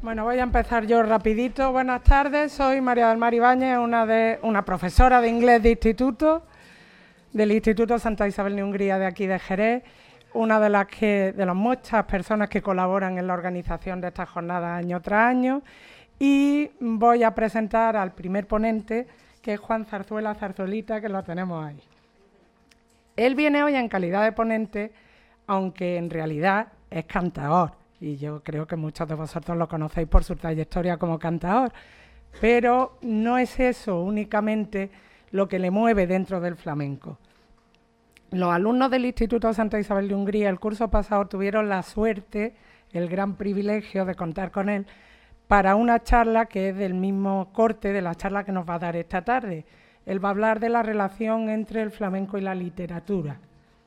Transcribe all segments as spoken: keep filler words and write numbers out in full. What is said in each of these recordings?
Bueno, voy a empezar yo rapidito. Buenas tardes, soy María del Mar Ibáñez, una, de, una profesora de inglés de instituto, del Instituto Santa Isabel de Hungría de aquí de Jerez, una de las, que, de las muchas personas que colaboran en la organización de estas jornadas año tras año, y voy a presentar al primer ponente, que es Juan Zarzuela Zarzuelita, que lo tenemos ahí. Él viene hoy en calidad de ponente, aunque en realidad es cantador, y yo creo que muchos de vosotros lo conocéis por su trayectoria como cantador, pero no es eso únicamente lo que le mueve dentro del flamenco. Los alumnos del Instituto Santa Isabel de Hungría el curso pasado tuvieron la suerte, el gran privilegio de contar con él para una charla que es del mismo corte de la charla que nos va a dar esta tarde. Él va a hablar de la relación entre el flamenco y la literatura.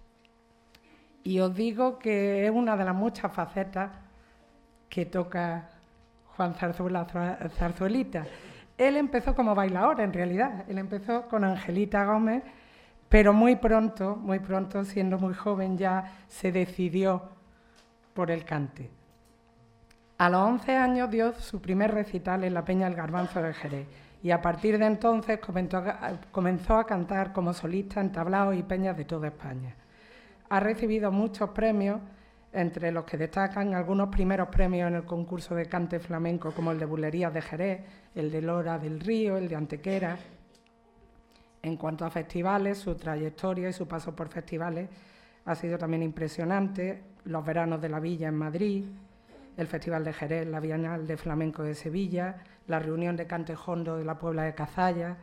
Y os digo que es una de las muchas facetas que toca Juan Zarzuela Zarzuelita. Él empezó como bailador, en realidad. Él empezó con Angelita Gómez, pero muy pronto, muy pronto, siendo muy joven, ya se decidió por el cante. A los once años dio su primer recital en la Peña del Garbanzo de Jerez y a partir de entonces comenzó a, comenzó a cantar como solista en tablaos y peñas de toda España. Ha recibido muchos premios, entre los que destacan algunos primeros premios en el concurso de cante flamenco, como el de Bulerías de Jerez, el de Lora del Río, el de Antequera. En cuanto a festivales, su trayectoria y su paso por festivales ha sido también impresionante. Los veranos de la Villa en Madrid, el Festival de Jerez, la Bienal de Flamenco de Sevilla, la reunión de cante jondo de la Puebla de Cazalla.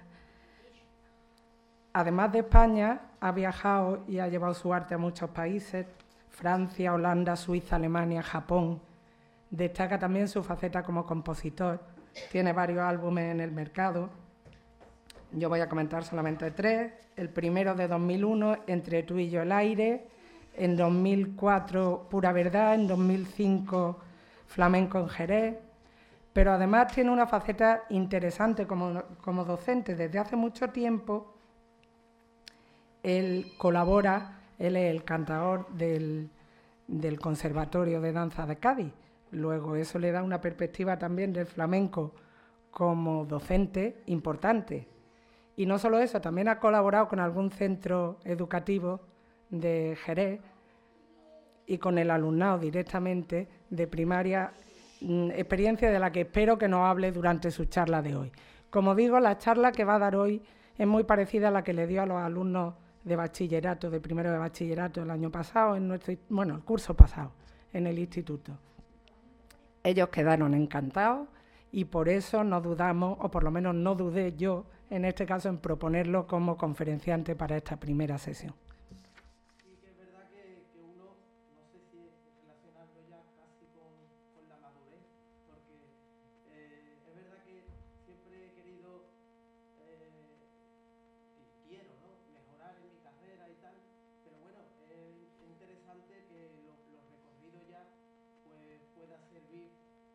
Además de España, ha viajado y ha llevado su arte a muchos países, Francia, Holanda, Suiza, Alemania, Japón. Destaca también su faceta como compositor. Tiene varios álbumes en el mercado. Yo voy a comentar solamente tres. El primero de dos mil uno, Entre tú y yo el aire. En dos mil cuatro, Pura verdad. En dos mil cinco, Flamenco en Jerez. Pero además tiene una faceta interesante como, como docente. Desde hace mucho tiempo él colabora, él es el cantador del, del Conservatorio de Danza de Cádiz. Luego eso le da una perspectiva también del flamenco como docente importante. Y no solo eso, también ha colaborado con algún centro educativo de Jerez y con el alumnado directamente de primaria, experiencia de la que espero que nos hable durante su charla de hoy. Como digo, la charla que va a dar hoy es muy parecida a la que le dio a los alumnos de bachillerato, de primero de bachillerato el año pasado, en nuestro, bueno, el curso pasado, en el instituto. Ellos quedaron encantados y por eso no dudamos, o por lo menos no dudé yo, en este caso, en proponerlo como conferenciante para esta primera sesión. Sí, que es verdad que, que uno, no sé si relacionarlo ya casi con, con la madurez, porque eh, es verdad que siempre he querido, eh, y quiero, ¿no?, mejorar en mi carrera y tal, pero bueno, es interesante que lo, los recorridos ya pues pueda servir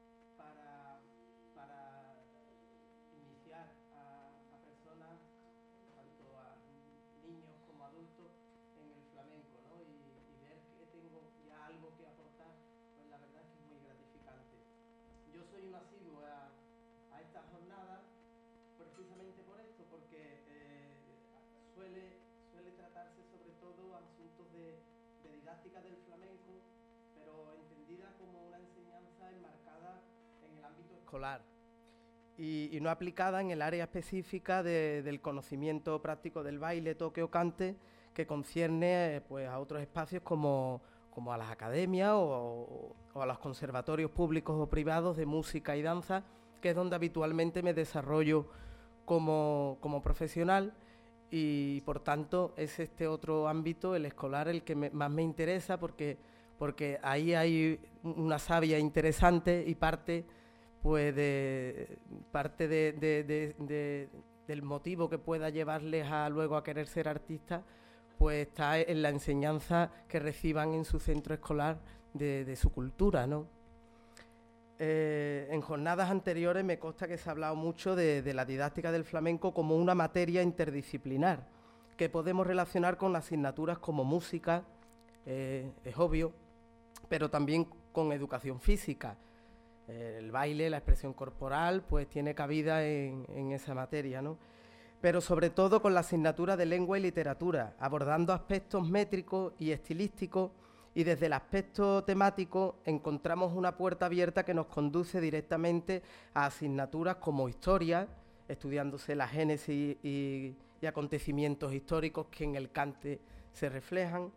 para, para iniciar a, a personas, tanto a niños como adultos, en el flamenco, ¿no? Y, y ver que tengo ya algo que aportar, pues la verdad es que es muy gratificante. Yo soy un asiduo a, a estas jornadas precisamente por esto, porque eh, suele, suele tratarse sobre todo asuntos de, de didáctica del flamenco, pero entendida como una enseñanza enmarcada en el ámbito escolar y, y no aplicada en el área específica de, del conocimiento práctico del baile, toque o cante, que concierne eh, pues, a otros espacios como, como a las academias o, o, o a los conservatorios públicos o privados de música y danza, que es donde habitualmente me desarrollo como, como profesional, y por tanto es este otro ámbito, el escolar, el que me, más me interesa, porque, porque ahí hay una savia interesante y parte, pues, de, parte de, de, de, de, del motivo que pueda llevarles a luego a querer ser artistas, pues está en la enseñanza que reciban en su centro escolar de, de su cultura, ¿no? Eh, en jornadas anteriores me consta que se ha hablado mucho de, de la didáctica del flamenco como una materia interdisciplinar, que podemos relacionar con asignaturas como música, eh, es obvio, pero también con educación física. El baile, la expresión corporal, pues tiene cabida en, en esa materia, ¿no? Pero sobre todo con la asignatura de lengua y literatura, abordando aspectos métricos y estilísticos, y desde el aspecto temático encontramos una puerta abierta que nos conduce directamente a asignaturas como historia, estudiándose la génesis y, y acontecimientos históricos que en el cante se reflejan,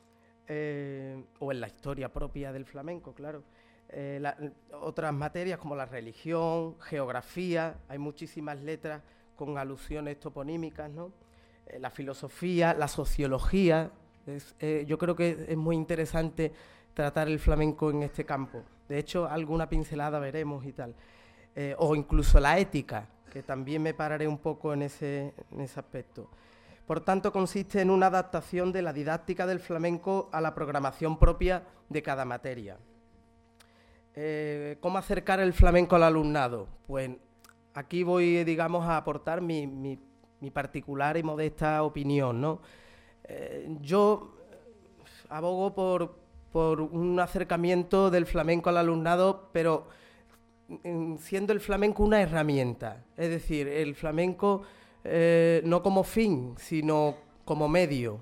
eh, o en la historia propia del flamenco, claro. Eh, la, otras materias como la religión, geografía, hay muchísimas letras con alusiones toponímicas, ¿no? Eh, la filosofía, la sociología, es, eh, yo creo que es muy interesante tratar el flamenco en este campo. De hecho, alguna pincelada veremos y tal. Eh, o incluso la ética, que también me pararé un poco en ese, en ese aspecto. Por tanto, consiste en una adaptación de la didáctica del flamenco a la programación propia de cada materia. Eh, ¿Cómo acercar el flamenco al alumnado? Pues aquí voy, digamos, a aportar mi, mi, mi particular y modesta opinión, ¿no? Eh, yo abogo por, por un acercamiento del flamenco al alumnado, pero siendo el flamenco una herramienta. Es decir, el flamenco eh, no como fin, sino como medio.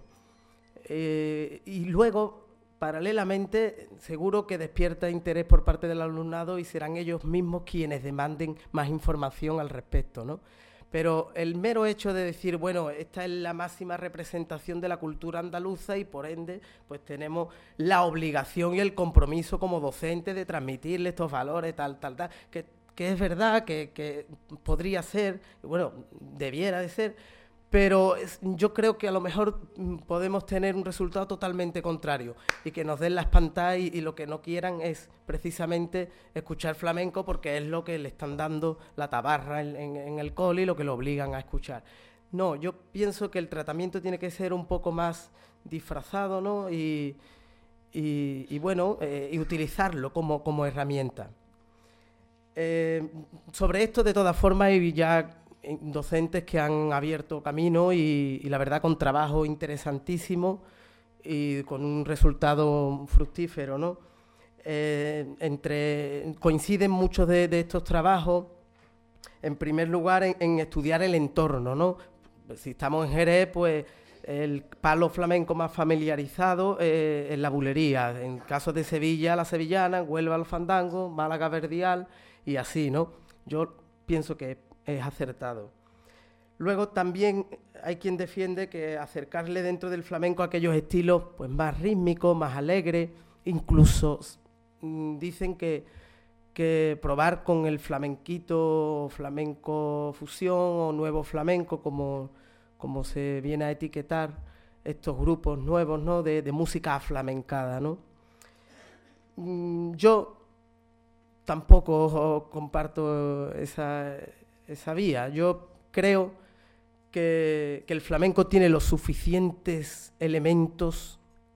Eh, y luego, paralelamente, seguro que despierta interés por parte del alumnado y serán ellos mismos quienes demanden más información al respecto, ¿no? Pero el mero hecho de decir, bueno, esta es la máxima representación de la cultura andaluza y por ende, pues tenemos la obligación y el compromiso como docente de transmitirle estos valores, tal, tal, tal, que, que es verdad, que, que podría ser, bueno, debiera de ser, pero es, yo creo que a lo mejor podemos tener un resultado totalmente contrario y que nos den las pantallas y, y lo que no quieran es precisamente escuchar flamenco porque es lo que le están dando la tabarra en, en, en el cole y lo que lo obligan a escuchar. No, yo pienso que el tratamiento tiene que ser un poco más disfrazado, ¿no? Y, y, y bueno, eh, y utilizarlo como, como herramienta. Eh, sobre esto, de todas formas, hay ya docentes que han abierto camino y, y la verdad con trabajo interesantísimo y con un resultado fructífero, ¿no? Eh, entre, coinciden muchos de, de estos trabajos, en primer lugar, en, en estudiar el entorno, ¿no? Si estamos en Jerez, pues el palo flamenco más familiarizado eh, es la bulería. En caso de Sevilla, la sevillana, Huelva, el fandango, Málaga, verdial y así, ¿no? Yo pienso que es acertado. Luego también hay quien defiende que acercarle dentro del flamenco a aquellos estilos pues más rítmicos, más alegres, incluso mmm, dicen que, que probar con el flamenquito, flamenco fusión o nuevo flamenco, como, como se viene a etiquetar estos grupos nuevos, ¿no? de, de música aflamencada, ¿no? Mm, yo tampoco comparto esa esa vía. Yo creo que, que el flamenco tiene los suficientes elementos,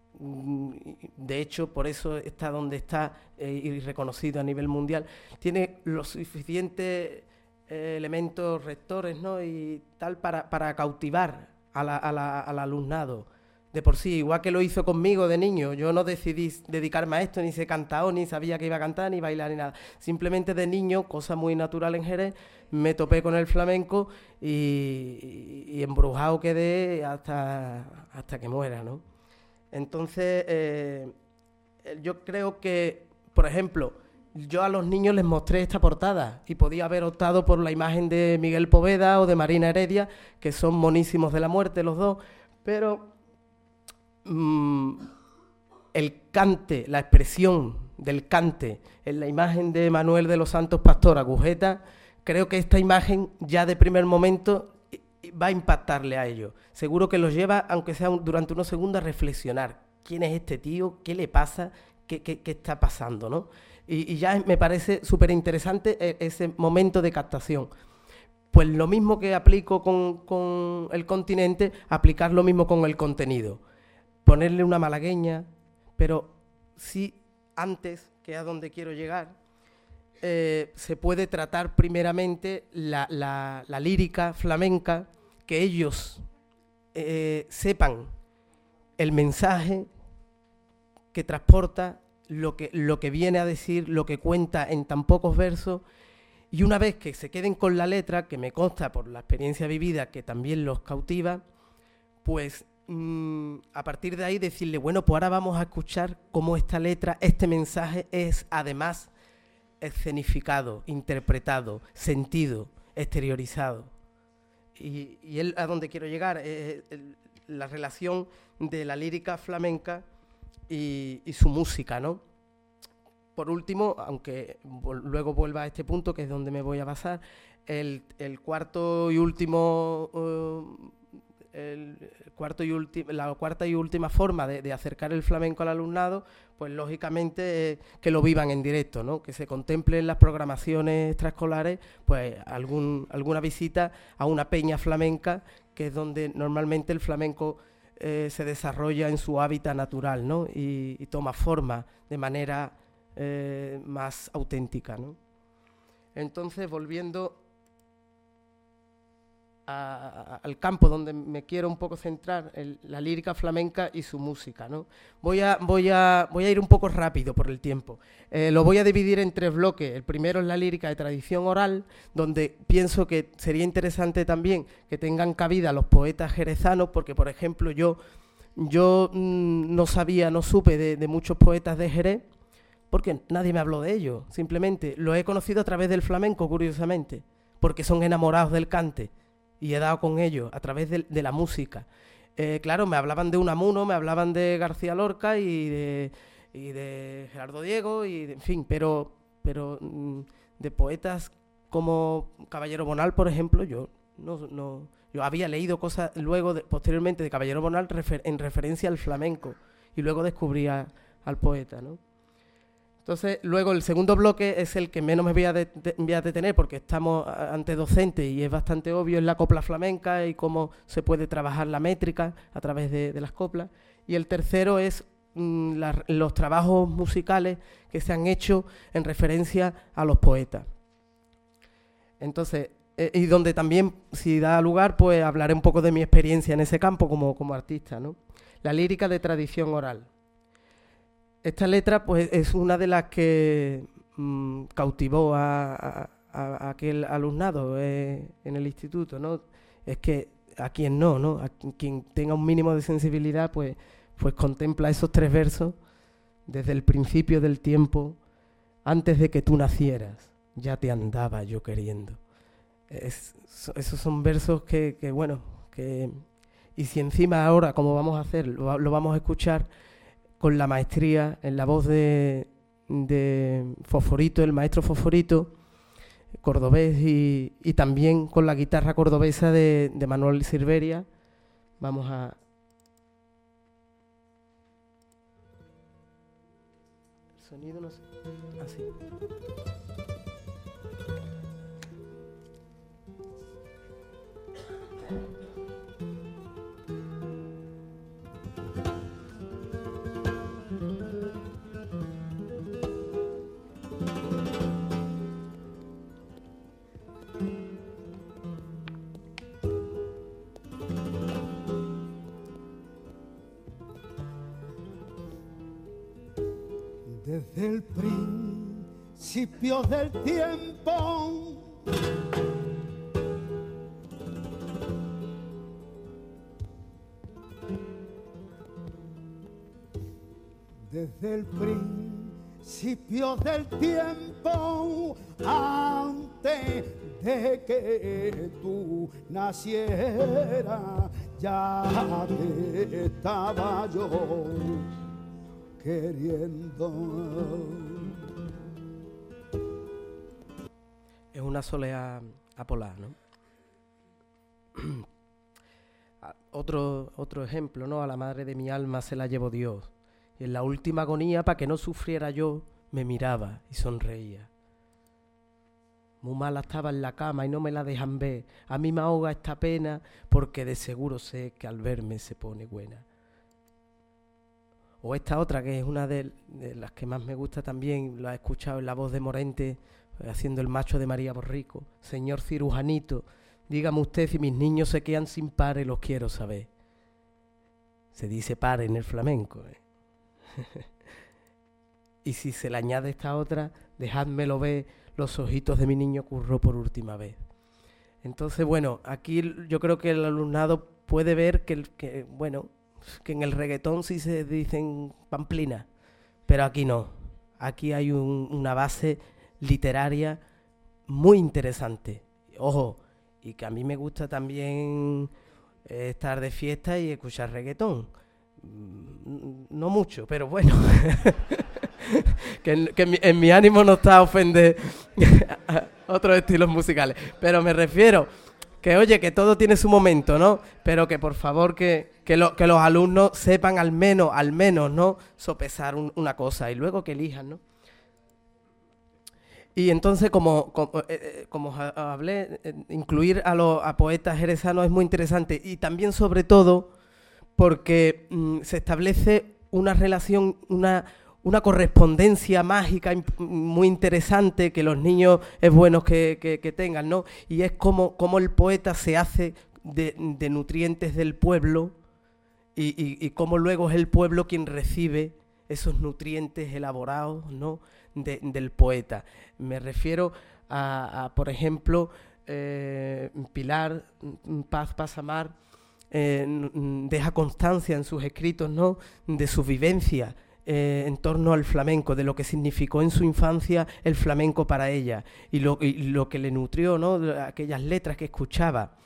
de hecho, por eso está donde está eh, y reconocido a nivel mundial, tiene los suficientes eh, elementos rectores, ¿no? y tal para, para cautivar a la, a la, al alumnado. De por sí, igual que lo hizo conmigo de niño. Yo no decidí dedicarme a esto, ni sé cantado, ni sabía que iba a cantar, ni bailar, ni nada. Simplemente de niño, cosa muy natural en Jerez, me topé con el flamenco y, y, y embrujado quedé hasta, hasta que muera, ¿no? Entonces, eh, yo creo que, por ejemplo, yo a los niños les mostré esta portada y podía haber optado por la imagen de Miguel Poveda o de Marina Heredia, que son monísimos de la muerte los dos, pero el cante, la expresión del cante en la imagen de Manuel de los Santos Pastor Agujeta, creo que esta imagen ya de primer momento va a impactarle a ellos. Seguro que los lleva, aunque sea durante unos segundos, a reflexionar. ¿Quién es este tío? ¿Qué le pasa? ¿Qué, qué, qué está pasando? ¿no? Y, y ya me parece súper interesante ese momento de captación. Pues lo mismo que aplico con, con el continente, aplicar lo mismo con el contenido. Ponerle una malagueña, pero sí antes, que es a donde quiero llegar, eh, se puede tratar primeramente la, la, la lírica flamenca, que ellos eh, sepan el mensaje que transporta lo que, lo que viene a decir, lo que cuenta en tan pocos versos, y una vez que se queden con la letra, que me consta por la experiencia vivida que también los cautiva, pues mmm, a partir de ahí decirle, bueno, pues ahora vamos a escuchar cómo esta letra, este mensaje es además escenificado, interpretado, sentido, exteriorizado. Y, y él a donde quiero llegar es el, la relación de la lírica flamenca y, y su música, ¿no? Por último, aunque luego vuelva a este punto, que es donde me voy a basar, el, el cuarto y último, uh, el cuarto y ulti- la cuarta y última forma de, de acercar el flamenco al alumnado, pues lógicamente eh, que lo vivan en directo, ¿no? Que se contemple en las programaciones extraescolares, pues algún, alguna visita a una peña flamenca, que es donde normalmente el flamenco eh, se desarrolla en su hábitat natural, ¿no? Y, y toma forma de manera eh, más auténtica, ¿no? Entonces, volviendo A, a, al campo donde me quiero un poco centrar, el, la lírica flamenca y su música, ¿no? Voy a, voy a, voy a ir un poco rápido por el tiempo. Eh, lo voy a dividir en tres bloques. El primero es la lírica de tradición oral, donde pienso que sería interesante también que tengan cabida los poetas jerezanos, porque, por ejemplo, yo, yo mmm, no sabía, no supe de, de muchos poetas de Jerez, porque nadie me habló de ellos. Simplemente lo he conocido a través del flamenco, curiosamente, porque son enamorados del cante. Y he dado con ellos a través de, de la música. Eh, claro, me hablaban de Unamuno, me hablaban de García Lorca y de, y de Gerardo Diego, y de, en fin, pero, pero mm, de poetas como Caballero Bonal, por ejemplo, yo no, no yo había leído cosas luego, de, posteriormente, de Caballero Bonal refer, en referencia al flamenco, y luego descubrí a, al poeta, ¿no? Entonces, luego el segundo bloque es el que menos me voy a, de, de, voy a detener, porque estamos ante docentes y es bastante obvio, es la copla flamenca y cómo se puede trabajar la métrica a través de, de las coplas. Y el tercero es mmm, la, los trabajos musicales que se han hecho en referencia a los poetas. Entonces, eh, y donde también, si da lugar, pues hablaré un poco de mi experiencia en ese campo como, como artista, ¿no? La lírica de tradición oral. Esta letra pues es una de las que mmm, cautivó a, a, a aquel alumnado eh, en el instituto, ¿no? Es que a quien no, ¿no? A quien tenga un mínimo de sensibilidad, pues, pues contempla esos tres versos desde el principio del tiempo, antes de que tú nacieras, ya te andaba yo queriendo. Es, esos son versos que, que, bueno, que... Y si encima ahora, como vamos a hacer, lo, lo vamos a escuchar con la maestría, en la voz de, de Fosforito, el maestro Fosforito, cordobés, y, y también con la guitarra cordobesa de, de Manuel Silveria, vamos a... El sonido no sé... Así. Desde el principio del tiempo desde el principio del tiempo, antes de que tú nacieras, ya te estaba yo queriendo. Es una soleá apolar, ¿no? otro, otro ejemplo, ¿no? A la madre de mi alma se la llevó Dios, y en la última agonía, para que no sufriera yo, me miraba y sonreía. Muy mala estaba en la cama y no me la dejan ver. A mí me ahoga esta pena, porque de seguro sé que al verme se pone buena. O esta otra, que es una de, de las que más me gusta también, la he escuchado en la voz de Morente, haciendo el macho de María Borrico. Señor cirujanito, dígame usted si mis niños se quedan sin padre, los quiero saber. Se dice padre en el flamenco, ¿eh? y si se le añade esta otra, dejádmelo ver, los ojitos de mi niño curró por última vez. Entonces, bueno, aquí yo creo que el alumnado puede ver que, que bueno, que en el reggaetón sí se dicen pamplinas, pero aquí no. Aquí hay un, una base literaria muy interesante. Ojo, y que a mí me gusta también eh, estar de fiesta y escuchar reggaetón. No mucho, pero bueno. que en, que en, mi, en mi ánimo no está a ofender otros estilos musicales. Pero me refiero que, oye, que todo tiene su momento, ¿no? Pero que por favor que, que, lo, que los alumnos sepan al menos, al menos, ¿no? Sopesar un, una cosa y luego que elijan, ¿no? Y entonces, como, como, eh, como hablé, eh, incluir a los a poetas jerezanos es muy interesante. Y también, sobre todo, porque mmm, se establece una relación, una, una correspondencia mágica muy interesante que los niños es bueno que, que, que tengan, ¿no? Y es como, como el poeta se hace de, de nutrientes del pueblo y, y, y cómo luego es el pueblo quien recibe esos nutrientes elaborados, ¿no? de, del poeta. Me refiero a, a por ejemplo, eh, Pilar Paz Pasamar, eh, deja constancia en sus escritos, ¿no? de su vivencia eh, en torno al flamenco, de lo que significó en su infancia el flamenco para ella y lo, y lo que le nutrió, ¿no? de aquellas letras que escuchaba.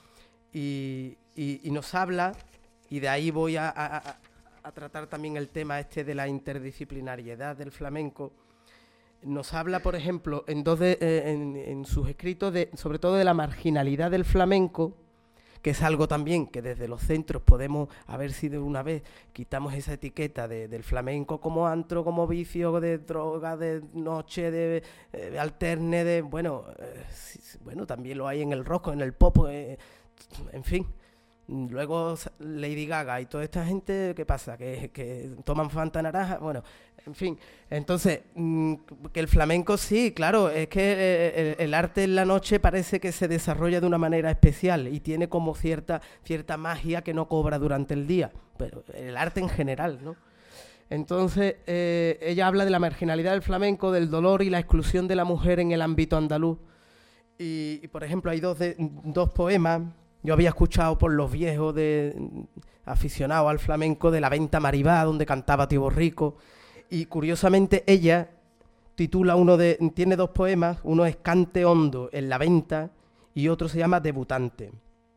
Y, y, y nos habla, y de ahí voy a, a, a tratar también el tema este de la interdisciplinariedad del flamenco. Nos habla, por ejemplo, en, dos de, eh, en, en sus escritos, de, sobre todo de la marginalidad del flamenco, que es algo también que desde los centros podemos, a ver si de una vez quitamos esa etiqueta de, del flamenco como antro, como vicio, de droga, de noche, de, eh, de alterne, de... Bueno, eh, sí, bueno, también lo hay en el rock, en el pop, eh, en fin. Luego Lady Gaga y toda esta gente, ¿qué pasa? Que, que toman Fanta naranja, bueno, en fin. Entonces, que el flamenco sí, claro, es que el, el arte en la noche parece que se desarrolla de una manera especial y tiene como cierta, cierta magia que no cobra durante el día, pero el arte en general, ¿no? Entonces, eh, ella habla de la marginalidad del flamenco, del dolor y la exclusión de la mujer en el ámbito andaluz. Y, y por ejemplo, hay dos, de, dos poemas. Yo había escuchado por los viejos de, aficionados al flamenco de La Venta Maribá, donde cantaba Tío Borrico, y curiosamente ella titula uno de, tiene dos poemas, uno es Cante Hondo en La Venta y otro se llama Debutante,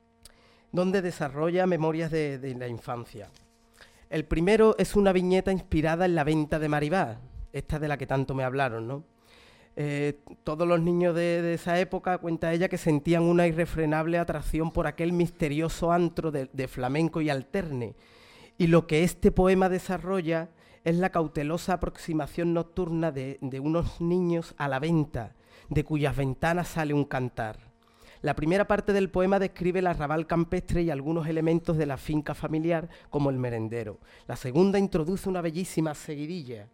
donde desarrolla memorias de, de la infancia. El primero es una viñeta inspirada en La Venta de Maribá, esta de la que tanto me hablaron, ¿no? Eh, todos los niños de, de esa época, cuenta ella, que sentían una irrefrenable atracción por aquel misterioso antro de, de flamenco y alterne. Y lo que este poema desarrolla es la cautelosa aproximación nocturna de, de unos niños a la venta, de cuyas ventanas sale un cantar. La primera parte del poema describe el arrabal campestre y algunos elementos de la finca familiar, como el merendero. La segunda introduce una bellísima seguidilla.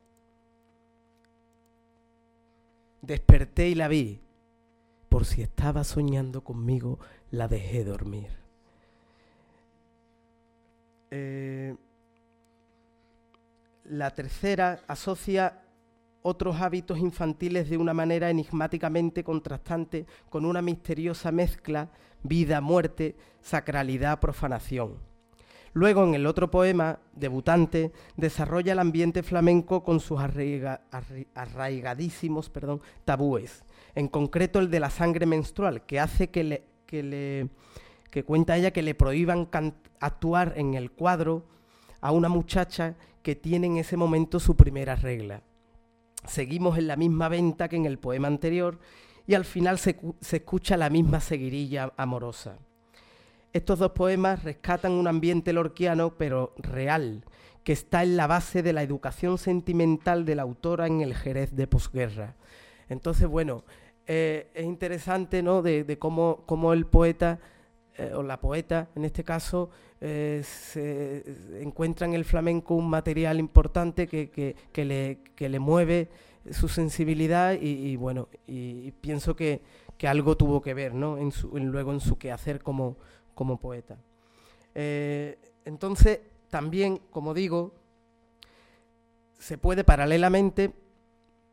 Desperté y la vi, por si estaba soñando conmigo, la dejé dormir. Eh, la tercera asocia otros hábitos infantiles de una manera enigmáticamente contrastante con una misteriosa mezcla, vida, muerte, sacralidad, profanación. Luego, en el otro poema, Debutante, desarrolla el ambiente flamenco con sus arraiga, arraigadísimos perdón, tabúes, en concreto el de la sangre menstrual, que hace que, le, que, le, que cuenta ella que le prohíban actuar en el cuadro a una muchacha que tiene en ese momento su primera regla. Seguimos en la misma venta que en el poema anterior y al final se, se escucha la misma seguirilla amorosa. Estos dos poemas rescatan un ambiente lorquiano, pero real, que está en la base de la educación sentimental de la autora en el Jerez de posguerra. Entonces, bueno, eh, es interesante, ¿no?, de, de cómo, cómo el poeta, eh, o la poeta, en este caso, eh, se encuentra en el flamenco un material importante que, que, que, le, que le mueve su sensibilidad y, y bueno, y, y pienso que, que algo tuvo que ver, ¿no?, en su, en, luego en su quehacer como como poeta. Eh, entonces, también, como digo, se puede paralelamente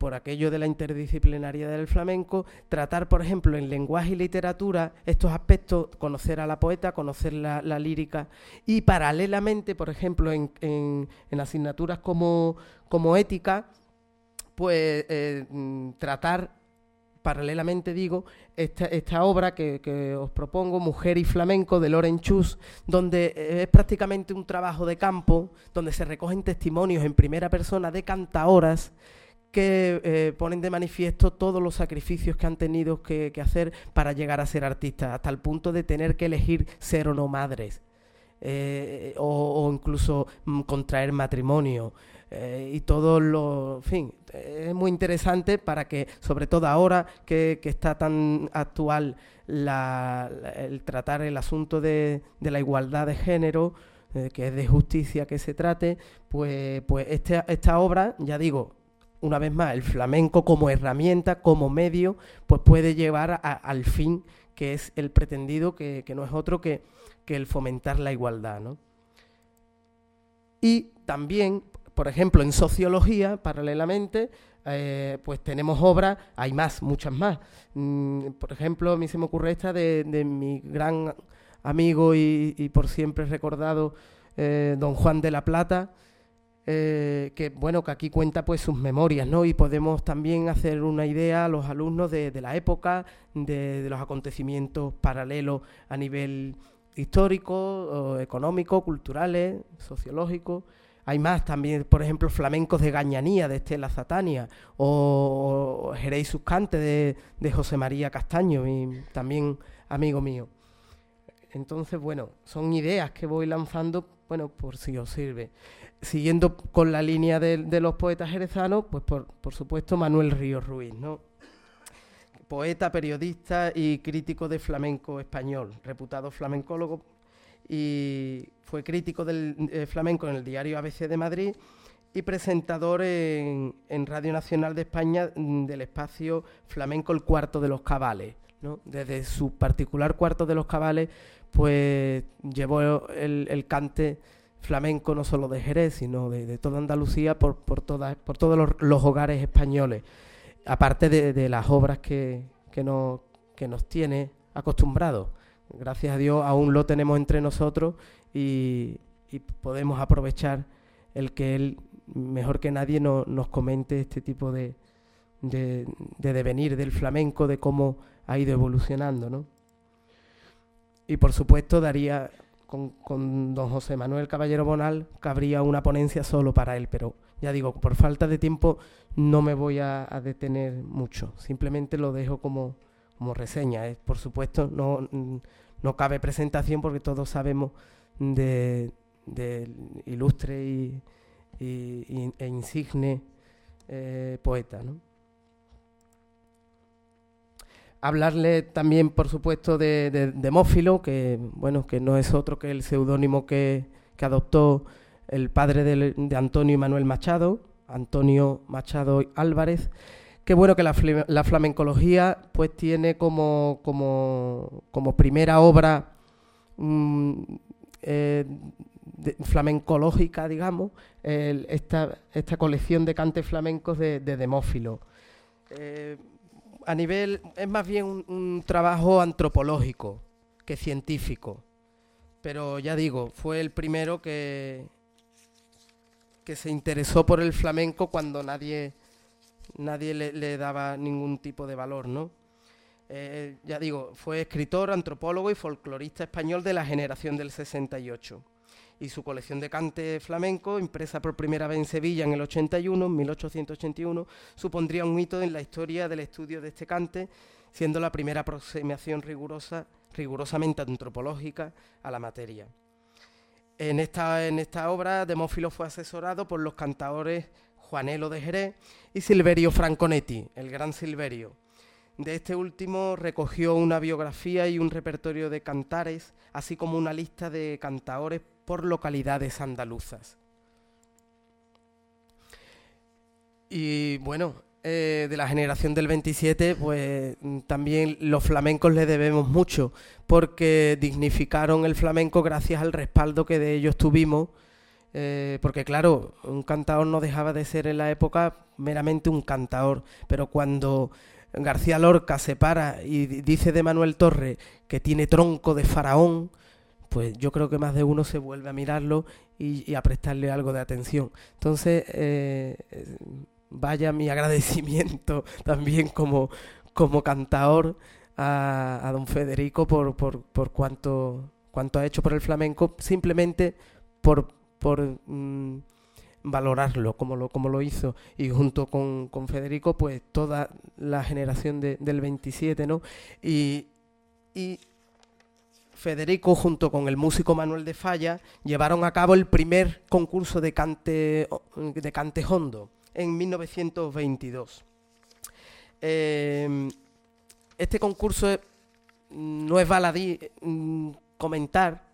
por aquello de la interdisciplinariedad del flamenco, tratar, por ejemplo, en lenguaje y literatura estos aspectos, conocer a la poeta, conocer la, la lírica, y paralelamente, por ejemplo, en, en, en asignaturas como, como ética, pues eh, tratar, paralelamente digo, esta, esta obra que, que os propongo, Mujer y Flamenco, de Loren Chus, donde es prácticamente un trabajo de campo, donde se recogen testimonios en primera persona de cantaoras que eh, ponen de manifiesto todos los sacrificios que han tenido que, que hacer para llegar a ser artistas, hasta el punto de tener que elegir ser o no madres, eh, o, o incluso mm, contraer matrimonio. Eh, y todo lo, en fin, es muy interesante para que, sobre todo ahora que, que está tan actual la, la, el tratar el asunto de, de la igualdad de género, eh, que es de justicia que se trate, pues, pues este, esta obra, ya digo, una vez más, el flamenco como herramienta, como medio, pues puede llevar a, al fin que es el pretendido, que, que no es otro que, que el fomentar la igualdad, ¿no? Y también, por ejemplo, en sociología, paralelamente, eh, pues tenemos obras, hay más, muchas más. Mm, por ejemplo, a mí se me ocurre esta de, de mi gran amigo y, y por siempre recordado, eh, don Juan de la Plata, eh, que bueno, que aquí cuenta pues sus memorias, ¿no? Y podemos también hacer una idea a los alumnos de, de la época, de, de los acontecimientos paralelos a nivel histórico, económico, culturales, sociológicos. Hay más también, por ejemplo, flamencos de Gañanía, de Estela Zatania, o, o Jerez y sus cantes de, de José María Castaño, mi, también amigo mío. Entonces, bueno, son ideas que voy lanzando, bueno, por si os sirve. Siguiendo con la línea de, de los poetas jerezanos, pues por, por supuesto Manuel Ríos Ruiz, ¿no? Poeta, periodista y crítico de flamenco español, reputado flamencólogo, y fue crítico del eh, flamenco en el diario A B C de Madrid y presentador en, en Radio Nacional de España mm, del espacio flamenco El Cuarto de los Cabales, ¿no? Desde su particular Cuarto de los Cabales, pues llevó el, el cante flamenco no solo de Jerez, sino de, de toda Andalucía por, por, todas, por todos los, los hogares españoles, aparte de, de las obras que, que, nos, que nos tiene acostumbrados. Gracias a Dios aún lo tenemos entre nosotros y, y podemos aprovechar el que él, mejor que nadie, no, nos comente este tipo de, de, de devenir del flamenco, de cómo ha ido evolucionando, ¿no? Y por supuesto daría, con, con don José Manuel Caballero Bonal, cabría una ponencia solo para él, pero ya digo, por falta de tiempo no me voy a, a detener mucho, simplemente lo dejo como... como reseña, ¿eh? Por supuesto, no, no cabe presentación porque todos sabemos de, de ilustre y, y, y, e insigne eh, poeta, ¿no? Hablarle también, por supuesto, de, de Demófilo, que bueno, que no es otro que el seudónimo que, que adoptó el padre de, de Antonio y Manuel Machado, Antonio Machado Álvarez. Qué bueno que la, la flamencología pues tiene como, como, como primera obra mmm, eh, de, flamencológica, digamos, el, esta, esta colección de cantes flamencos de, de Demófilo. Eh, a nivel, es más bien un, un trabajo antropológico que científico, pero ya digo, fue el primero que, que se interesó por el flamenco cuando nadie... nadie le, le daba ningún tipo de valor, ¿no? Eh, ya digo, fue escritor, antropólogo y folclorista español de la generación del sesenta y ocho. Y su colección de cante flamenco, impresa por primera vez en Sevilla en el ochenta y uno, mil ochocientos ochenta y uno, supondría un hito en la historia del estudio de este cante, siendo la primera aproximación rigurosa, rigurosamente antropológica a la materia. En esta, en esta obra, Demófilo fue asesorado por los cantaores Juanelo de Jerez y Silverio Franconetti, el gran Silverio. De este último recogió una biografía y un repertorio de cantares, así como una lista de cantaores por localidades andaluzas. Y bueno, eh, de la generación del veintisiete, pues también los flamencos le debemos mucho, porque dignificaron el flamenco gracias al respaldo que de ellos tuvimos Eh, porque claro, un cantaor no dejaba de ser en la época meramente un cantaor, pero cuando García Lorca se para y dice de Manuel Torre que tiene tronco de faraón, pues yo creo que más de uno se vuelve a mirarlo y, y a prestarle algo de atención. Entonces, eh, vaya mi agradecimiento también como, como cantaor a, a don Federico por, por, por cuanto, cuanto ha hecho por el flamenco, simplemente por, por mmm, valorarlo como lo, como lo hizo, y junto con, con Federico pues toda la generación de, del veintisiete, ¿no? Y, y Federico junto con el músico Manuel de Falla llevaron a cabo el primer concurso de cante, de cante hondo en mil novecientos veintidós. Eh, este concurso es, no es baladí mm, comentar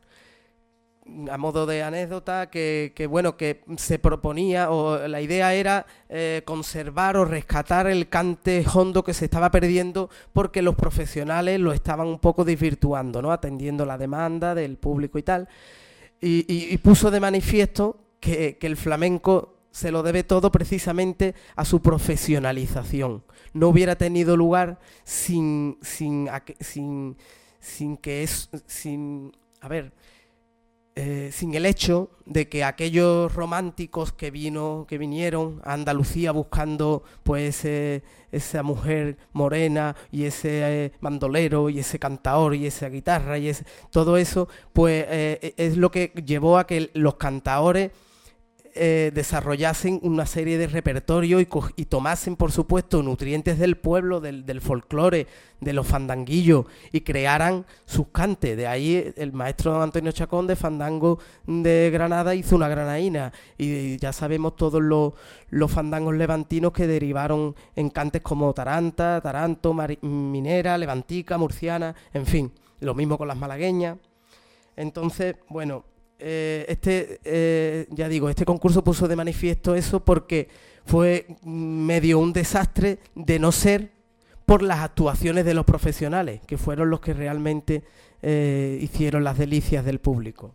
a modo de anécdota que, que bueno que se proponía o la idea era eh, conservar o rescatar el cante hondo que se estaba perdiendo porque los profesionales lo estaban un poco desvirtuando, ¿no? Atendiendo la demanda del público y tal, y, y, y puso de manifiesto que, que el flamenco se lo debe todo precisamente a su profesionalización. No hubiera tenido lugar sin sin sin, sin que es sin a ver Eh, sin el hecho de que aquellos románticos que vino, que vinieron a Andalucía buscando pues eh, esa mujer morena y ese eh, bandolero y ese cantaor y esa guitarra y ese, todo eso, pues eh, es lo que llevó a que los cantaores eh, desarrollasen una serie de repertorios y, y tomasen, por supuesto, nutrientes del pueblo, del, del folclore, de los fandanguillos, y crearan sus cantes. De ahí el maestro Antonio Chacón de Fandango de Granada hizo una granaína, y ya sabemos todos los, los fandangos levantinos que derivaron en cantes como taranta, taranto, mari, minera, levantica, murciana, en fin, lo mismo con las malagueñas. Entonces, bueno, Eh, este, eh, ya digo, este concurso puso de manifiesto eso porque fue medio un desastre de no ser por las actuaciones de los profesionales, que fueron los que realmente eh, hicieron las delicias del público.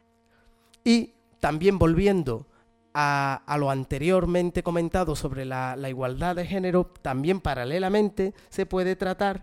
Y también volviendo a, a lo anteriormente comentado sobre la, la igualdad de género, también paralelamente se puede tratar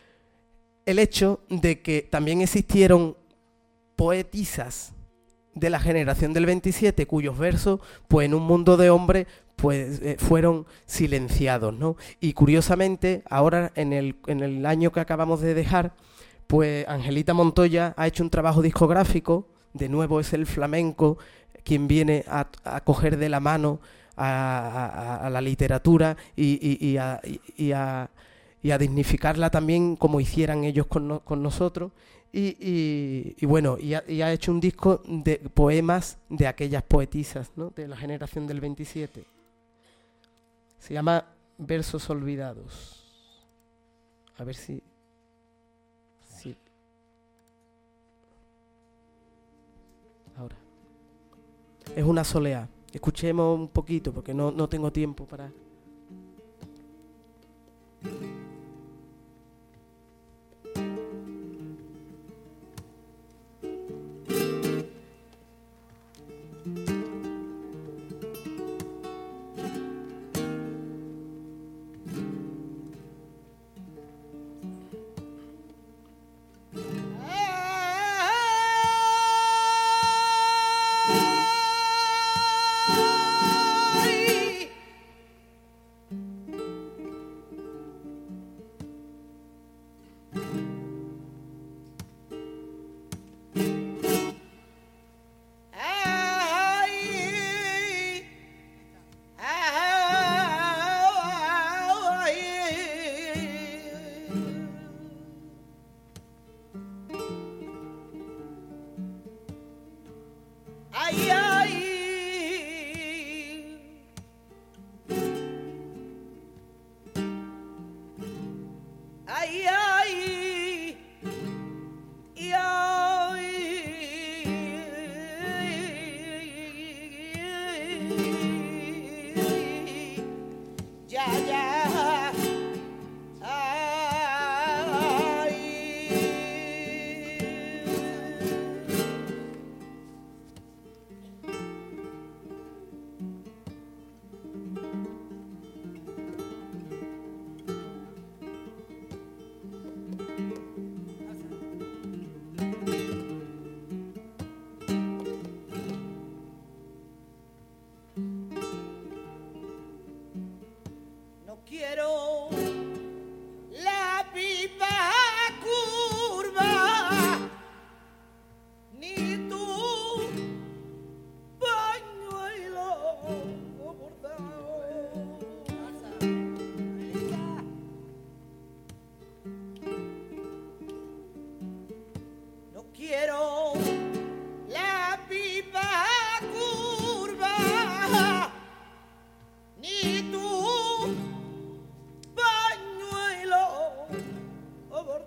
el hecho de que también existieron poetisas de la generación del veintisiete, cuyos versos, pues en un mundo de hombres, pues eh, fueron silenciados, ¿no? Y curiosamente, ahora en el, en el año que acabamos de dejar, pues Angelita Montoya ha hecho un trabajo discográfico, de nuevo es el flamenco quien viene a, a coger de la mano a, a, a la literatura y, y, y, a, y, a, y a dignificarla también como hicieran ellos con, no, con nosotros. Y, y, y bueno, y ha, y ha hecho un disco de poemas de aquellas poetisas, ¿no? De la generación del veintisiete. Se llama Versos Olvidados. A ver si... si ahora. Es una soleá. Escuchemos un poquito porque no, no tengo tiempo para...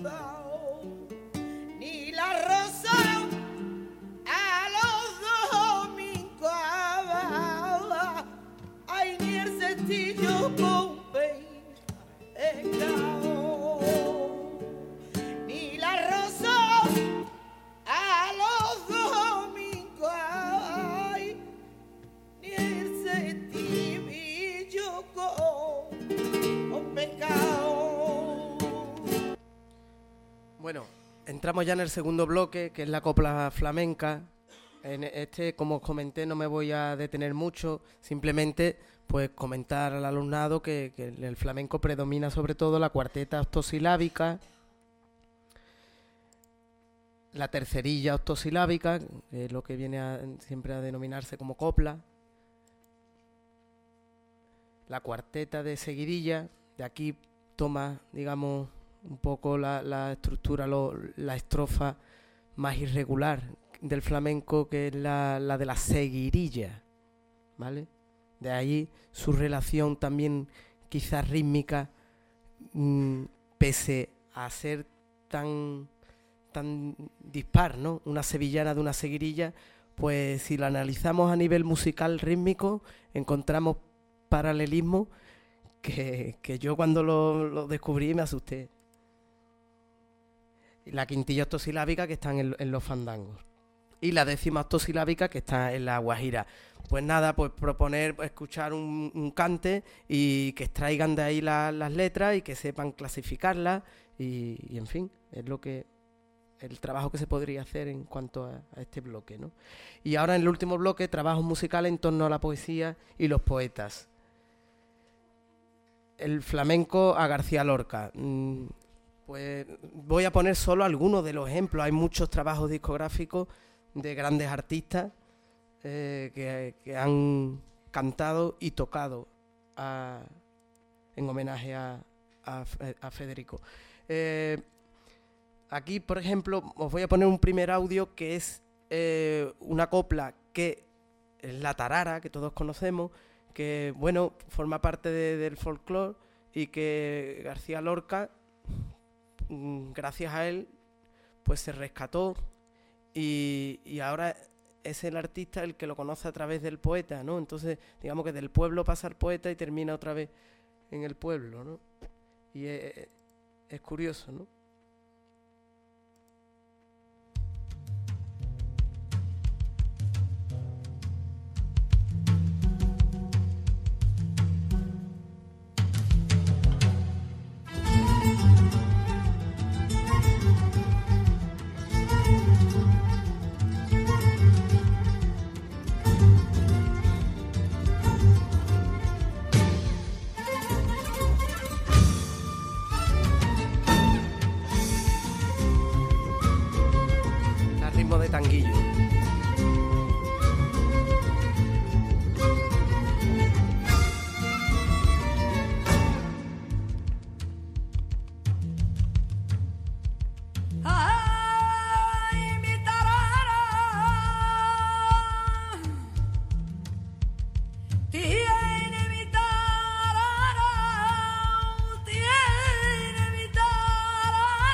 dado, ni la rosa a los domingos, ay, ni el cestillo con pescado, ni la rosa a los domingos, ay, ni el cestillo con, con pescado. Bueno, entramos ya en el segundo bloque, que es la copla flamenca. En este, como os comenté, no me voy a detener mucho, simplemente pues comentar al alumnado que, que en el flamenco predomina sobre todo la cuarteta octosilábica, la tercerilla octosilábica, que es lo que viene a, siempre a denominarse como copla, la cuarteta de seguidilla. De aquí toma, digamos, un poco la, la estructura, lo, la estrofa más irregular del flamenco, que es la, la de la seguirilla, ¿vale? De ahí su relación también quizás rítmica, mmm, pese a ser tan, tan dispar, ¿no? Una sevillana de una seguirilla, pues si la analizamos a nivel musical rítmico, encontramos paralelismo que, que yo cuando lo, lo descubrí me asusté. Y la quintilla octosilábica que están en, en los fandangos. Y la décima octosilábica que está en la guajira. Pues nada, pues proponer pues, escuchar un, un cante y que extraigan de ahí la, las letras y que sepan clasificarlas y, y en fin, es lo que el trabajo que se podría hacer en cuanto a, a este bloque, ¿no? Y ahora en el último bloque, trabajos musicales en torno a la poesía y los poetas. El flamenco a García Lorca. Mm, pues voy a poner solo algunos de los ejemplos. Hay muchos trabajos discográficos de grandes artistas eh, que, que han cantado y tocado a, en homenaje a, a, a Federico. Eh, aquí, por ejemplo, os voy a poner un primer audio que es eh, una copla que es la tarara, que todos conocemos, que, bueno, forma parte de, del folclore y que García Lorca, gracias a él, pues se rescató. Y, y ahora es el artista el que lo conoce a través del poeta, ¿no? Entonces, digamos que del pueblo pasa al poeta y termina otra vez en el pueblo, ¿no? Y es, es curioso, ¿no? De tanguillo. Ay, mi tarara tiene mi tarara, tiene mi tarara.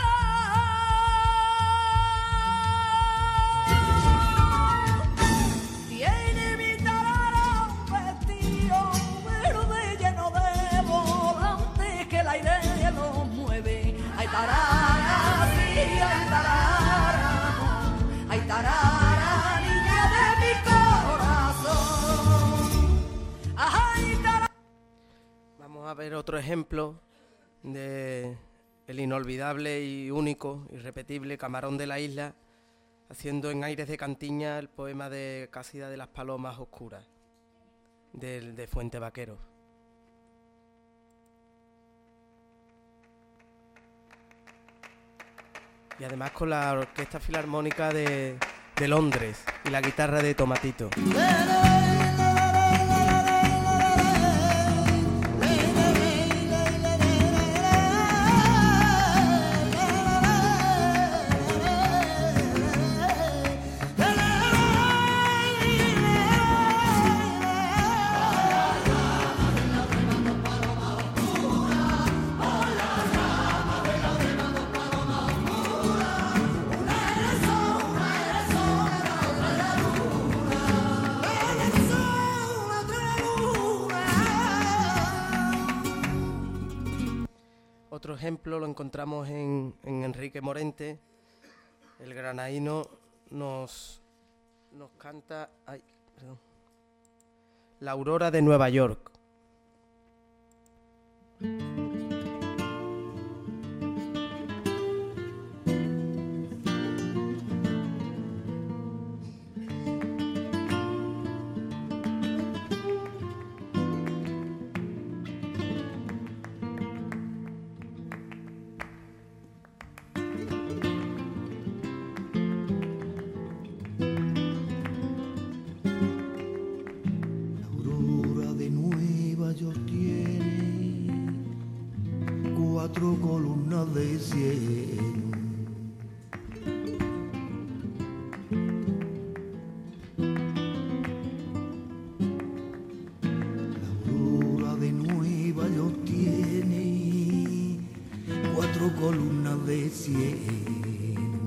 Tiene mi tarara un vestido verde lleno de volantes que el aire lo mueve. Ay, tarara, sí, ay, tarara, ay, tarara, niña de mi corazón. Ay, tarara. Vamos a ver otro ejemplo de el inolvidable y único, irrepetible Camarón de la Isla, haciendo en aires de cantiña el poema de Cásida de las Palomas Oscuras, de, de Fuente Vaquero. Y además con la Orquesta Filarmónica de, de Londres y la guitarra de Tomatito. encontramos en, en Enrique Morente, el granadino nos, nos canta ay, perdón, La aurora de Nueva York. Cuatro columnas de cielo, la aurora de Nueva York tiene cuatro columnas de cielo,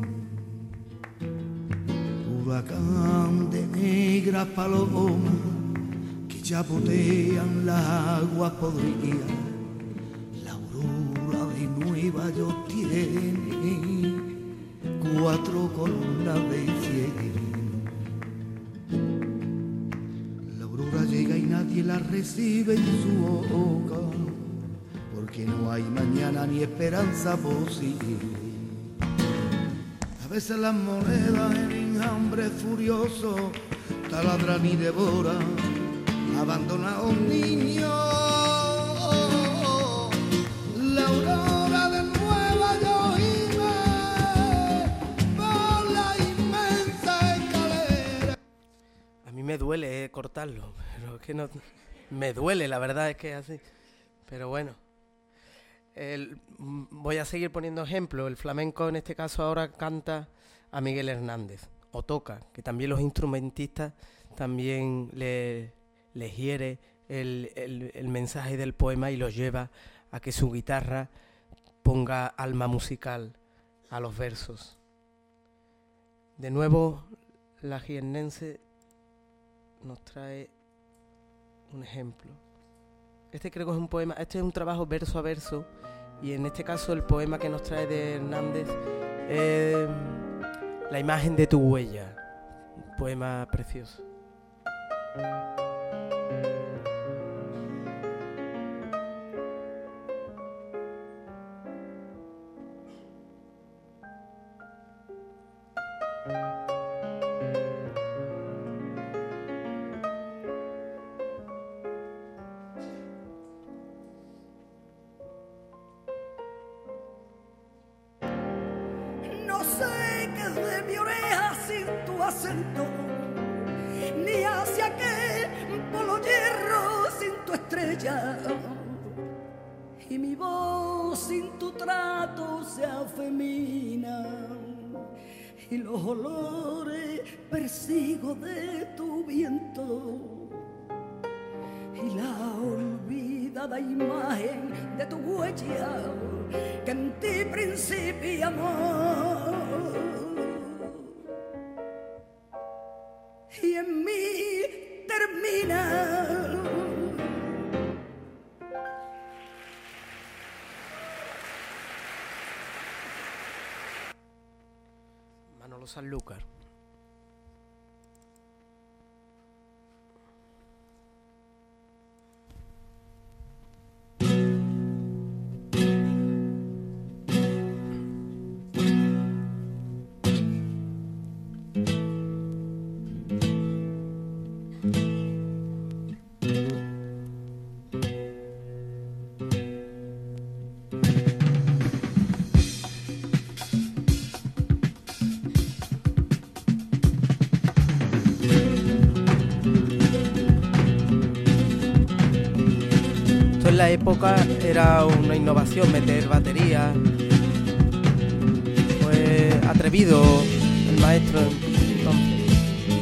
huracán de negras palomas que chapotean las aguas podridas. Nueva York tiene cuatro columnas de cielo. La aurora llega y nadie la recibe en su boca, porque no hay mañana ni esperanza posible. A veces las monedas en enjambre furioso taladran y devoran, abandona a un niño. La aurora de Nueva York por la inmensa escalera. A mí me duele eh, cortarlo, pero es que no... Me duele, la verdad es que es así. Pero bueno. El, voy a seguir poniendo ejemplos. El flamenco en este caso ahora canta a Miguel Hernández. O toca, que también los instrumentistas también le, le hiere el, el, el mensaje del poema y lo lleva a que su guitarra ponga alma musical a los versos. De nuevo, la jiennense nos trae un ejemplo. Este creo que es un poema, este es un trabajo verso a verso, y en este caso el poema que nos trae de Hernández es La imagen de tu huella, un poema precioso. No sé qué es de mi oreja sin tu acento, ni hacia aquel polo hierro sin tu estrella, y mi voz sin tu trato se afemina, y los olores persigo de tu viento, y la olvidada imagen de tu huella que en ti principia amor y en mí termina. Manolo Sanlúcar. En la época era una innovación meter batería. Fue atrevido el maestro entonces.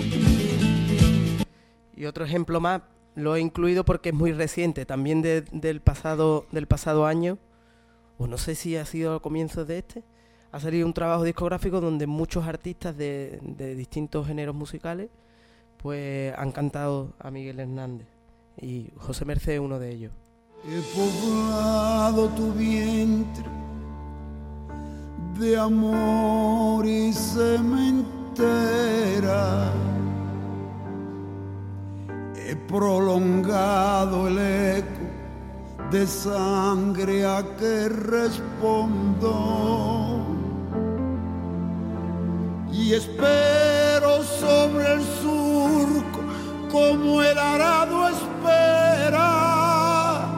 Y otro ejemplo más lo he incluido porque es muy reciente, también de, del pasado del pasado año, o no sé si ha sido a comienzos de este, ha salido un trabajo discográfico donde muchos artistas de, de distintos géneros musicales pues han cantado a Miguel Hernández, y José Merced es uno de ellos. He poblado tu vientre de amor y cementera. He prolongado el eco de sangre a que respondo y espero sobre el surco como el arado espera,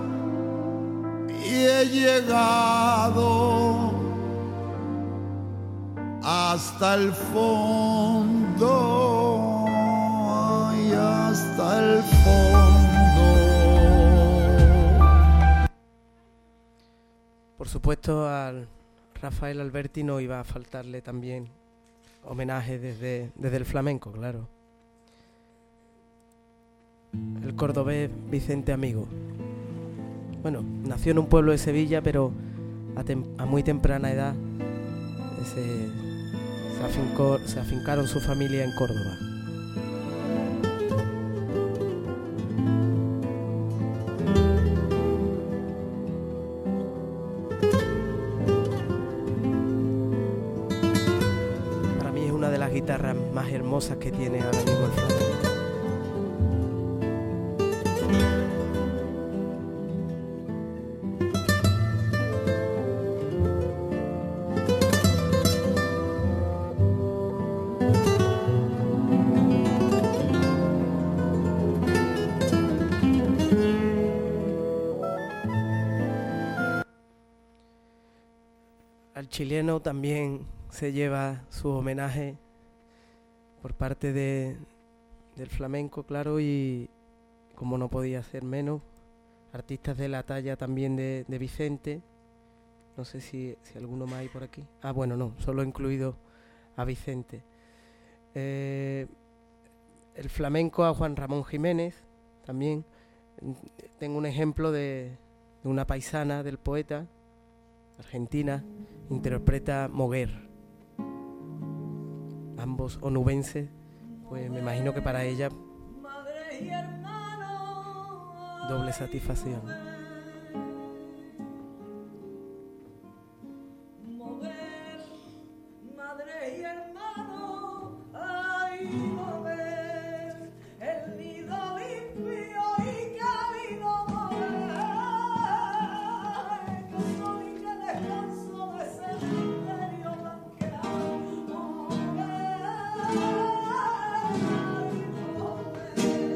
y he llegado hasta el fondo, ay, hasta el fondo. Por supuesto, al Rafael Alberti no iba a faltarle también homenaje desde, desde el flamenco, claro. El cordobés Vicente Amigo. Bueno, nació en un pueblo de Sevilla, pero a, tem a muy temprana edad se, se, afincó, se afincaron su familia en Córdoba. Para mí es una de las guitarras más hermosas que tiene ahora mismo el flamenco. Al chileno también se lleva su homenaje por parte de, del flamenco, claro, y como no podía ser menos, artistas de la talla también de, de Vicente. No sé si, si alguno más hay por aquí. Ah, bueno, no, solo he incluido a Vicente. Eh, el flamenco a Juan Ramón Jiménez también. Tengo un ejemplo de, de una paisana del poeta, argentina, interpreta Moguer. Ambos onubenses, pues me imagino que para ella doble satisfacción. Moguer, madre y hermano, ay, mover, el nido limpio y cálido mover, que soy que descanso de cementerio blanqueado, mover, ay, mover.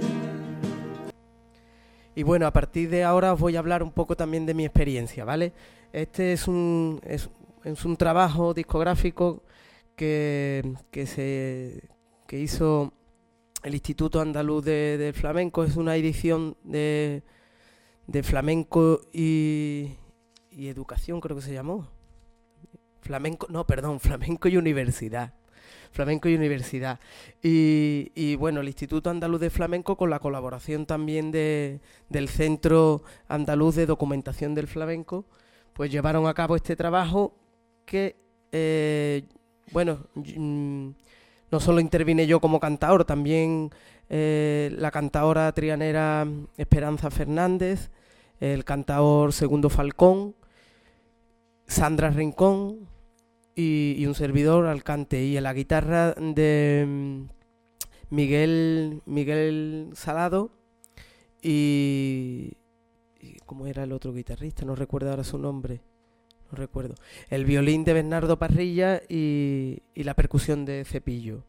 Y bueno, a partir de ahora os voy a hablar un poco también de mi experiencia, ¿vale? Este es un, es, es un trabajo discográfico que, que, se, que hizo el Instituto Andaluz de, de Flamenco. Es una edición de, de flamenco y, y educación, creo que se llamó. Flamenco, no, perdón, flamenco y universidad. Flamenco y Universidad. Y, y bueno, el Instituto Andaluz de Flamenco, con la colaboración también de, del Centro Andaluz de Documentación del Flamenco, pues llevaron a cabo este trabajo que, eh, bueno, mm, no solo intervine yo como cantaor, también eh, la cantaora trianera Esperanza Fernández, el cantaor Segundo Falcón, Sandra Rincón, Y, y un servidor al cante, y en la guitarra de Miguel Miguel Salado y, y ¿cómo era el otro guitarrista? No recuerdo ahora su nombre, no recuerdo. El violín de Bernardo Parrilla y, y la percusión de Cepillo.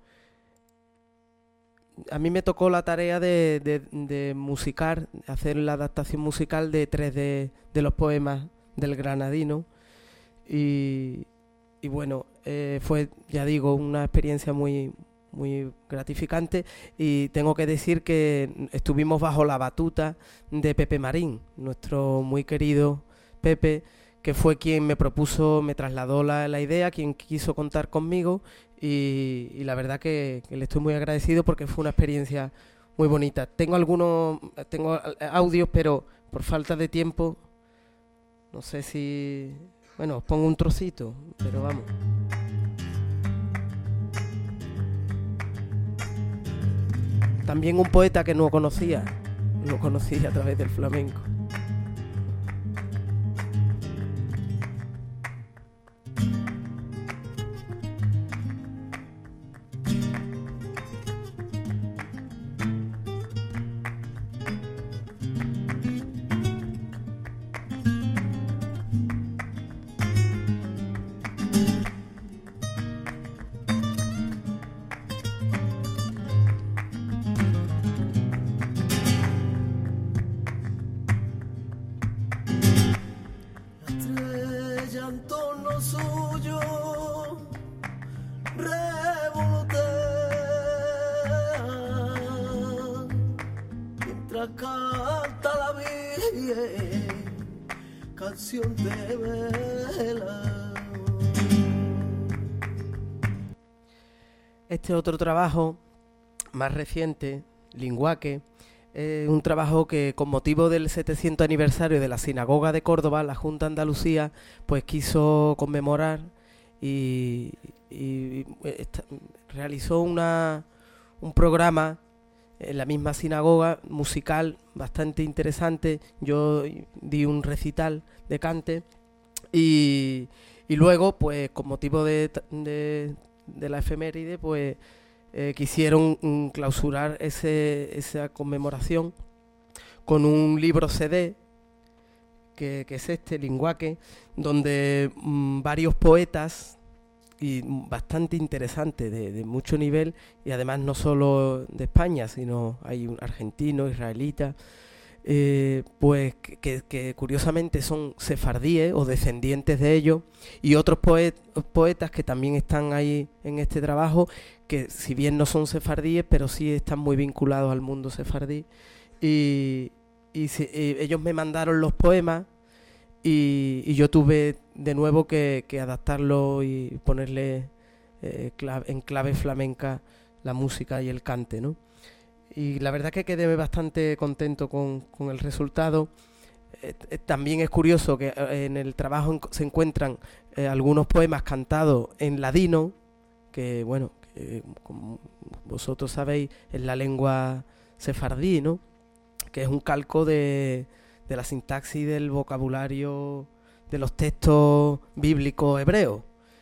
A mí me tocó la tarea de, de, de musicar, hacer la adaptación musical de tres de, de los poemas del Granadino y Y bueno, eh, fue, ya digo, una experiencia muy, muy gratificante, y tengo que decir que estuvimos bajo la batuta de Pepe Marín, nuestro muy querido Pepe, que fue quien me propuso, me trasladó la, la idea, quien quiso contar conmigo, y, y la verdad que, que le estoy muy agradecido porque fue una experiencia muy bonita. Tengo algunos, tengo audios, pero por falta de tiempo, no sé si... Bueno, os pongo un trocito, pero vamos. También un poeta que no conocía, lo conocí a través del flamenco. lo suyo revolotea mientras canta la Virgen canción de vela. Este otro trabajo más reciente, Linguaque, es un trabajo que con motivo del setecientos aniversario de la Sinagoga de Córdoba, la Junta de Andalucía pues quiso conmemorar y, y esta, realizó una, un programa en la misma sinagoga musical bastante interesante. Yo di un recital de cante y, y luego pues con motivo de, de, de la efeméride pues Eh, quisieron mm, clausurar ese, esa conmemoración con un libro C D, que, que es este, Linguaque, donde mm, varios poetas, y mm, bastante interesantes, de, de mucho nivel, y además no solo de España, sino hay un argentino, israelita, eh, pues que, que, que curiosamente son sefardíes o descendientes de ellos, y otros poet, poetas que también están ahí en este trabajo, que si bien no son sefardíes, pero sí están muy vinculados al mundo sefardí. Y, y, se, y ellos me mandaron los poemas y, y yo tuve de nuevo que, que adaptarlo y ponerle eh, clave, en clave flamenca la música y el cante, ¿no? Y la verdad que quedé bastante contento con, con el resultado. Eh, eh, también es curioso que eh, en el trabajo en, se encuentran eh, algunos poemas cantados en ladino, que bueno, que, como vosotros sabéis, es la lengua sefardí, ¿no? Que es un calco de, de la sintaxis del vocabulario de los textos bíblicos hebreos.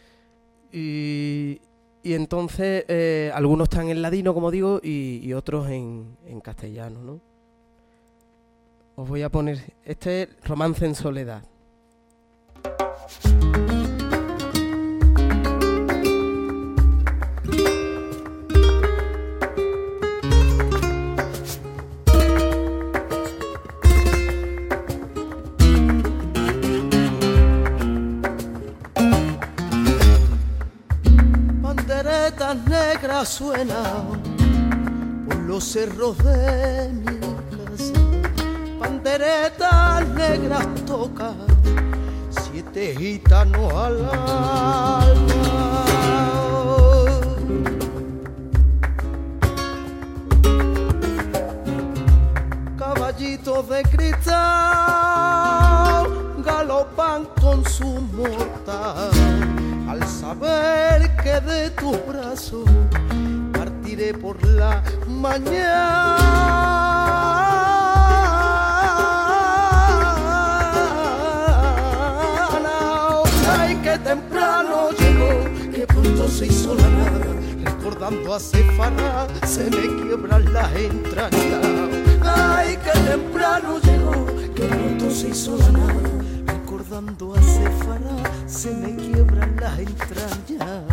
Y, y entonces eh, algunos están en ladino, como digo, y, y otros en, en castellano, ¿no? Os voy a poner, este es Romance en Soledad. Negras suenan por los cerros de mi casa, panderetas negras tocan siete gitanos al alma. Caballitos de cristal galopan con su mortal, al saber que de tus brazos partiré por la mañana. Ay, que temprano llegó, que pronto se hizo la nada, recordando a Cefara se me quiebran las entrañas. Ay, que temprano llegó, que pronto se hizo la nada, recordando a Cefara se me quiebran las entrañas.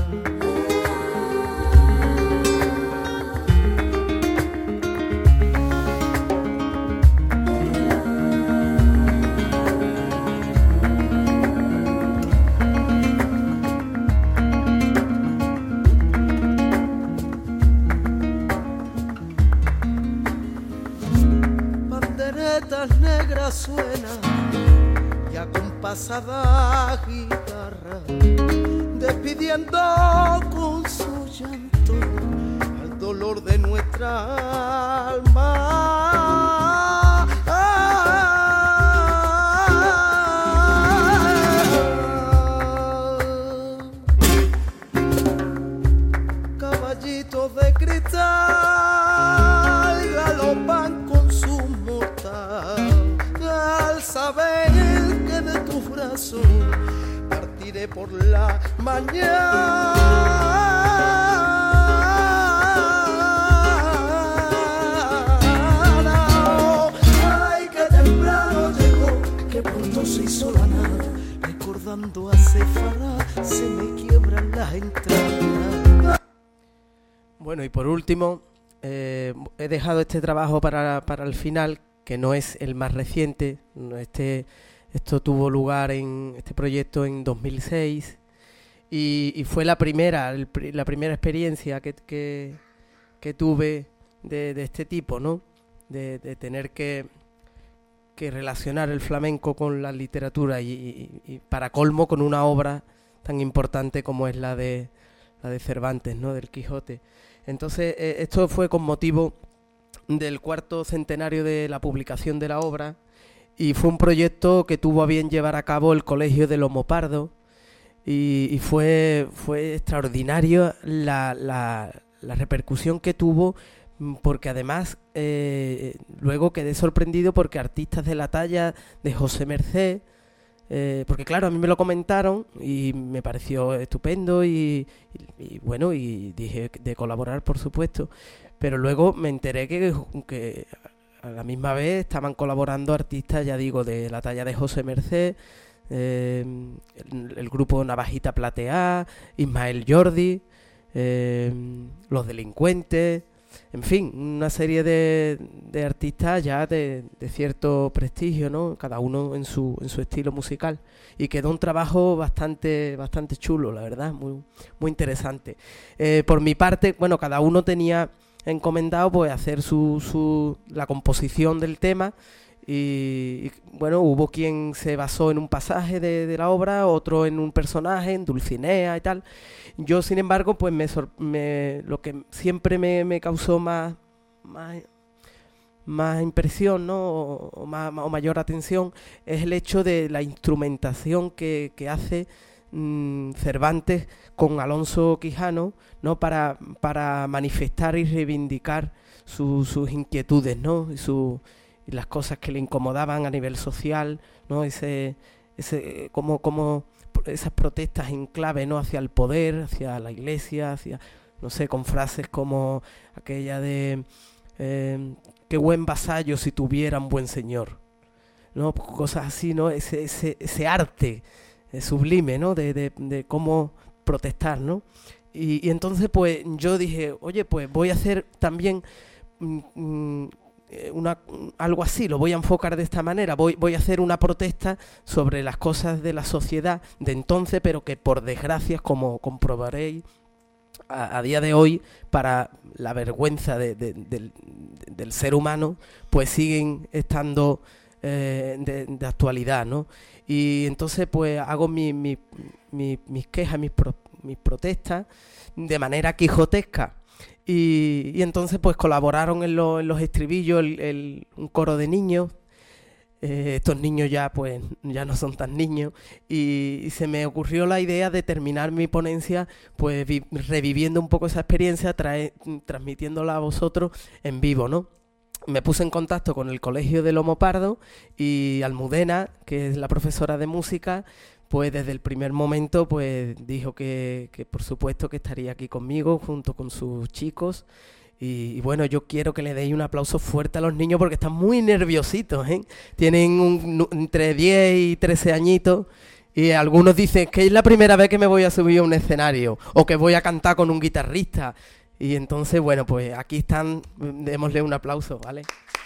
Panderetas negras suenan ya con pasada guitarra, despidiendo con su llanto al dolor de nuestra alma. Caballitos de cristal galopan con su mortal, al saber que de tus brazos partiré por la mañana. Ay, que temprano llegó, que pronto se hizo la nada, recordando a Cefara se me quiebran las entrañas. Bueno, y por último, eh, he dejado este trabajo para, para el final, que no es el más reciente. Este Esto tuvo lugar en este proyecto en dos mil seis y, y fue la primera, el, la primera experiencia que, que, que tuve de, de este tipo, ¿no? De, de tener que, que relacionar el flamenco con la literatura y, y, y para colmo con una obra tan importante como es la de la de Cervantes, ¿no? Del Quijote. Entonces eh, esto fue con motivo del cuarto centenario de la publicación de la obra. Y fue un proyecto que tuvo a bien llevar a cabo el Colegio de Lomo Pardo y, y fue, fue extraordinario la, la, la repercusión que tuvo, porque además eh, luego quedé sorprendido porque artistas de la talla de José Mercé, eh, porque claro, a mí me lo comentaron y me pareció estupendo y, y, y bueno, y dije de colaborar, por supuesto, pero luego me enteré que... que a la misma vez estaban colaborando artistas, ya digo, de la talla de José Mercé, eh, el, el grupo Navajita Plateá, Ismael Jordi, eh, Los Delincuentes, en fin, una serie de, de artistas ya de, de cierto prestigio, ¿no? Cada uno en su en su estilo musical. Y quedó un trabajo bastante bastante chulo, la verdad, muy, muy interesante. Eh, por mi parte, bueno, cada uno tenía encomendado pues hacer su, su la composición del tema y, y bueno, hubo quien se basó en un pasaje de, de la obra, otro en un personaje, en Dulcinea y tal. Yo, sin embargo, pues me, me lo que siempre me, me causó más, más más impresión, ¿no? o, o, más, o mayor atención es el hecho de la instrumentación que, que hace mmm, Cervantes con Alonso Quijano, ¿no? Para, para manifestar y reivindicar su, sus inquietudes, ¿no? Y, su, y las cosas que le incomodaban a nivel social, ¿no? Ese, ese, como, como esas protestas en clave, ¿no? Hacia el poder, hacia la iglesia, hacia, no sé, con frases como aquella de eh, qué buen vasallo si tuviera un buen señor, ¿no? Cosas así, ¿no? Ese, ese, ese arte sublime, ¿no? De, de, de cómo protestar, ¿no? Y, y entonces pues yo dije, oye, pues voy a hacer también mmm, una, algo así, lo voy a enfocar de esta manera, voy, voy a hacer una protesta sobre las cosas de la sociedad de entonces, pero que por desgracia, como comprobaréis, a, a día de hoy, para la vergüenza de, de, de, de, del ser humano, pues siguen estando eh, de, de actualidad, ¿no? Y entonces pues hago mi, mi, mi, mis quejas, mis, pro, mis protestas de manera quijotesca. Y, y entonces pues colaboraron en, lo, en los estribillos el, el, un coro de niños. Eh, estos niños ya pues ya no son tan niños. Y, y se me ocurrió la idea de terminar mi ponencia pues vi, reviviendo un poco esa experiencia, trae, transmitiéndola a vosotros en vivo, ¿no? Me puse en contacto con el Colegio de Lomo Pardo y Almudena, que es la profesora de música, pues desde el primer momento pues dijo que, que por supuesto que estaría aquí conmigo junto con sus chicos. Y, y bueno, yo quiero que le deis un aplauso fuerte a los niños porque están muy nerviositos, ¿eh? Tienen un, entre diez y trece añitos y algunos dicen que es la primera vez que me voy a subir a un escenario o que voy a cantar con un guitarrista. Y entonces, bueno, pues aquí están, démosle un aplauso, ¿vale?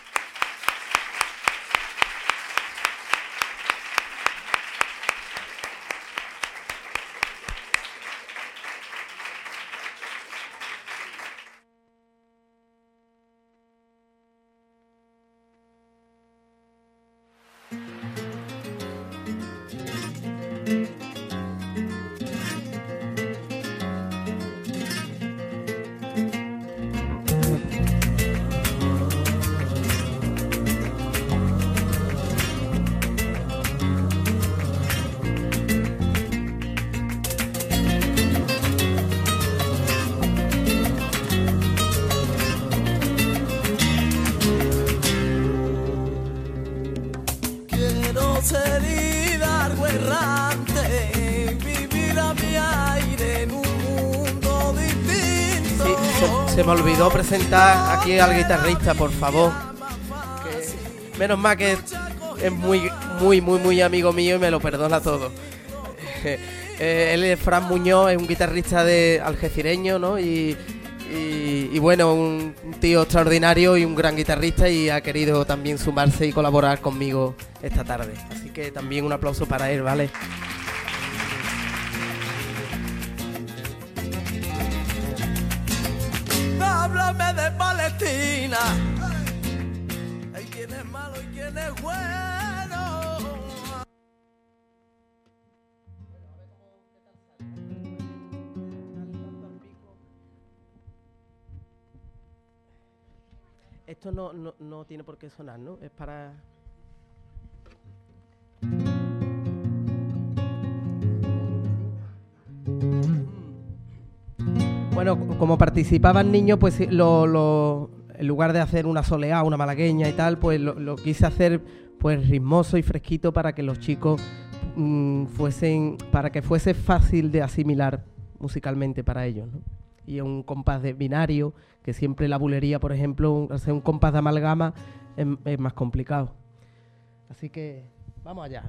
Se me olvidó presentar aquí al guitarrista, por favor. Que menos mal que es muy, muy, muy, muy amigo mío y me lo perdona todo. Eh, él es Fran Muñoz, es un guitarrista de algecireño, ¿no? Y, Y, y bueno, un, un tío extraordinario y un gran guitarrista, y ha querido también sumarse y colaborar conmigo esta tarde. Así que también un aplauso para él, ¿vale? Háblame de Palestina. Hay quien es malo y quien es bueno. Esto no, no, no tiene por qué sonar, ¿no? Es para... Bueno, como participaban niños, pues lo, lo, en lugar de hacer una soleá, una malagueña y tal, pues lo, lo quise hacer pues ritmoso y fresquito para que los chicos mmm, fuesen, para que fuese fácil de asimilar musicalmente para ellos, ¿no? Y un compás de binario, que siempre la bulería, por ejemplo, un, hacer un compás de amalgama es, es más complicado. Así que vamos allá.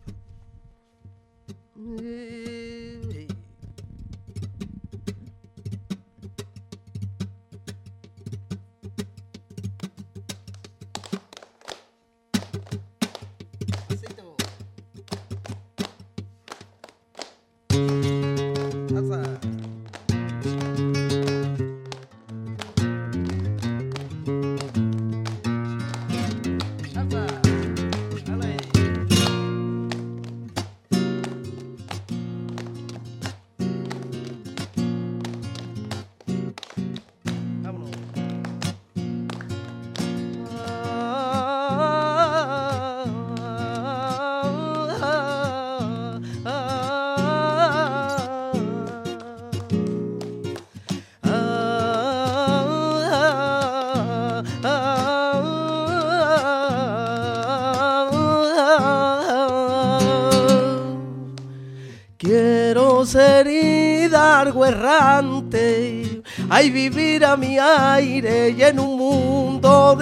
Quiero ser hidalgo errante, ay vivir a mi aire y en un mundo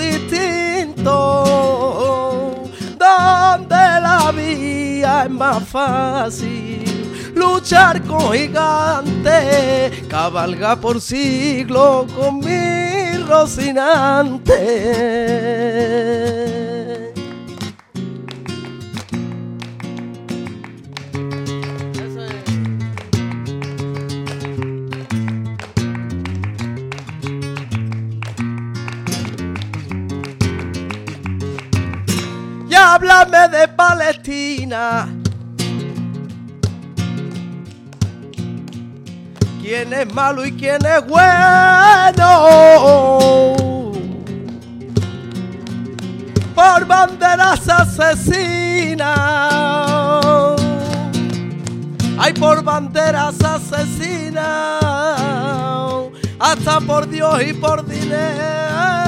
distinto, donde la vida es más fácil, luchar con gigantes, cabalga por siglos con mi Rocinante. Háblame de Palestina. ¿Quién es malo y quién es bueno? Por banderas asesinas. Ay, por banderas asesinas. Hasta por Dios y por dinero.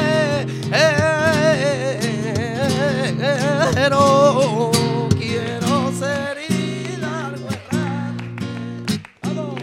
Pero quiero ser hidalgo errante. ¡Vamos!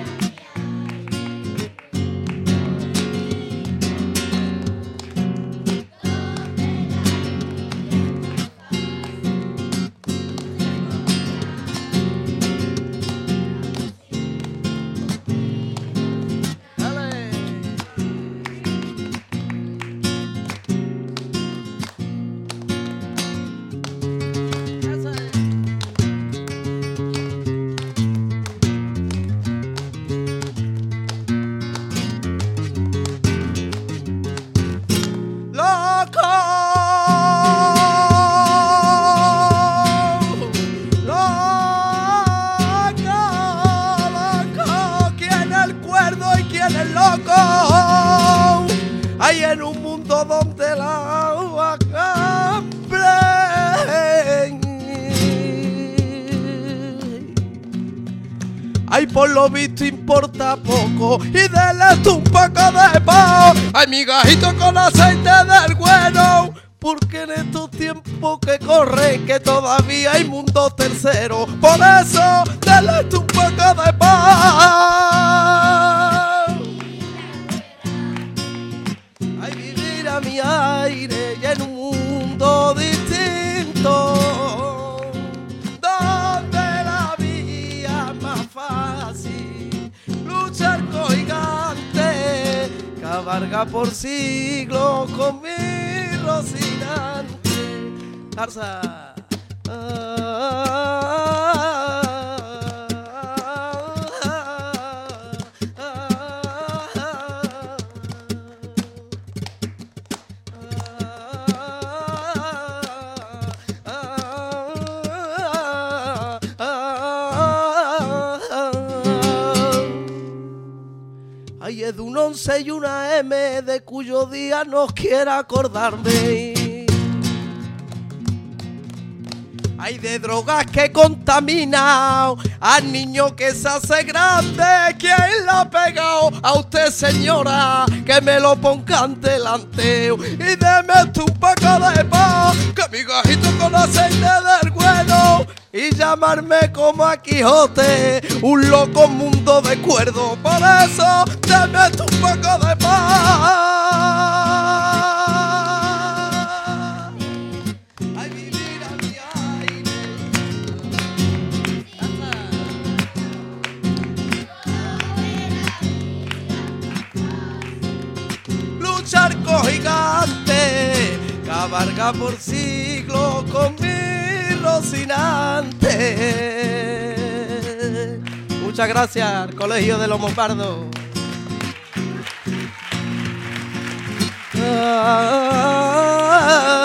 Hay en un mundo donde la agua cambre. Ay, por lo visto importa poco y dele tú un poco de pao. Ay, mi gajito con aceite del bueno, porque en estos tiempos que corren que todavía hay mundo tercero. Por eso dele tú un poco de pao. A mi aire y en un mundo distinto, donde la vida es más fácil, luchar con gigantes, cabalga por siglos con mi Rocinante. Arza. Ay, es de un once y una M de cuyo día no quiero acordarme. Ay, de drogas que contaminado al niño que se hace grande. ¿Quién la ha pegado? A usted, señora, que me lo pongan delante. Y deme tu poco de paz, que mi gajito con aceite del bueno. Y llamarme como a Quijote, un loco mundo de cuerdo. Por eso, deme tu poco de paz. Charco gigante, cabalga por siglos con mi Rocinante. Muchas gracias al Colegio de los Bombardos. Ah,